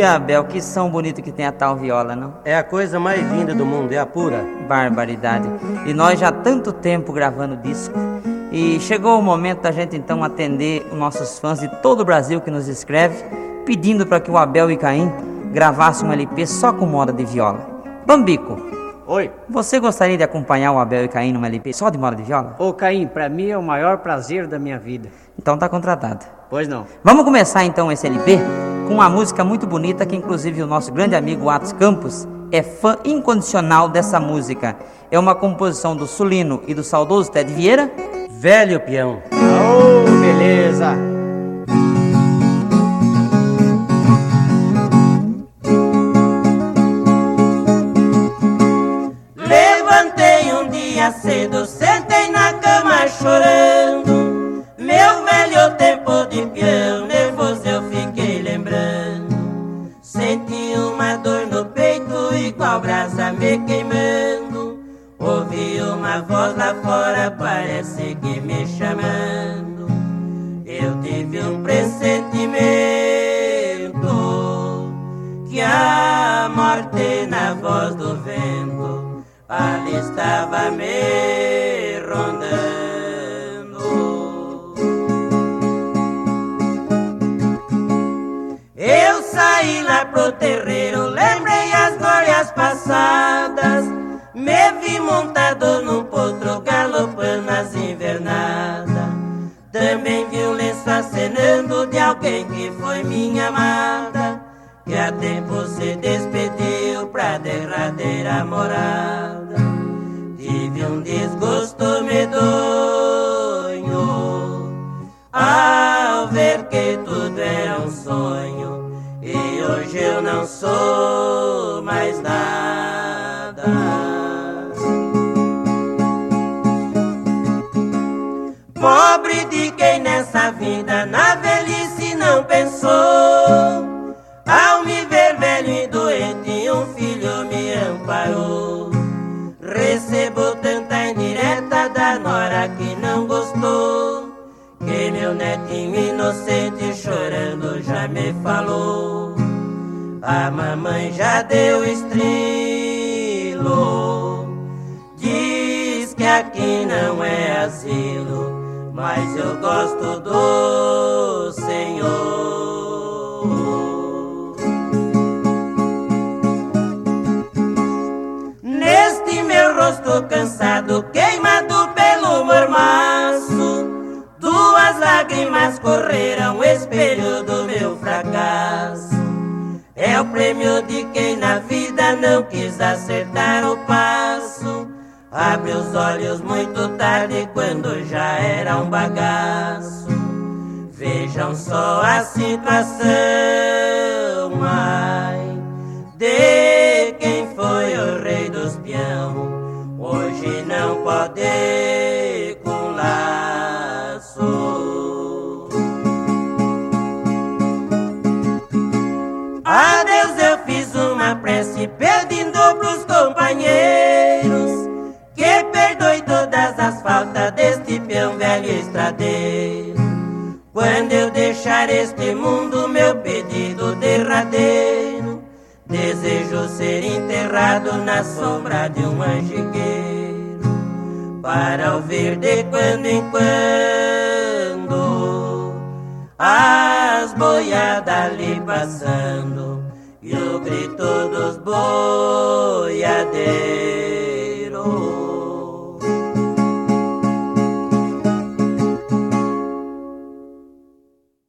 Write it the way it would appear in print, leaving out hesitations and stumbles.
Abel, que som bonito que tem a tal viola, não? É a coisa mais linda do mundo, é a pura barbaridade. E nós já há tanto tempo gravando disco. E chegou o momento da gente então atender os nossos fãs de todo o Brasil que nos escreve, pedindo para que o Abel e Caim gravassem um LP só com moda de viola. Bambico. Oi. Você gostaria de acompanhar o Abel e Caim numa LP só de moda de viola? Ô Caim, pra mim é o maior prazer da minha vida. Então tá contratado. Pois não. Vamos começar então esse LP com uma música muito bonita que inclusive o nosso grande amigo Atos Campos é fã incondicional dessa música. É uma composição do Sulino e do saudoso Ted Vieira. Velho Peão. Oh, beleza. Levantei um dia cedo, sentei na cama chorando. Meu velho tempo de peão, nervoso eu fiquei lembrando. Senti uma dor no peito, igual brasa me queimando. Ouvi uma voz lá fora, parece que me chamando. Eu tive um pressentimento que a morte na voz do vento ali estava me rondando. Eu saí lá pro terreiro, lembrei as glórias passadas. Me vi montado num potro, galopando as invernadas. Também vi um lenço acenando de alguém que foi minha amada, que há tempo se despediu pra derradeira morada. Tive um desgosto medonho ao ver que tudo era um sonho, e hoje eu não sou mais nada. Pobre de quem nessa vida na velhice não pensou. Ao me ver velho e doente, um filho me amparou. Recebo tanta indireta da nora que não gostou, que meu netinho inocente chorando já me falou. A mamãe já deu estrilo, diz que aqui não é asilo, mas eu gosto do Senhor. Neste meu rosto cansado, queimado pelo mormaço, duas lágrimas correram, espelho do meu fracasso. É o prêmio de quem na vida não quis acertar o passo. Abre os olhos muito tarde, quando já era um bagaço. Vejam só a situação, mãe, de quem foi o rei dos peão. Hoje não pode com laço. A Deus eu fiz uma prece pedindo pros companheiros que perdoe todas as faltas deste peão velho estradeiro. Quando eu deixar este mundo, meu pedido derradeiro, desejo ser enterrado na sombra de um manjegueiro, para ouvir de quando em quando as boiadas ali passando e o grito dos boiadeiros.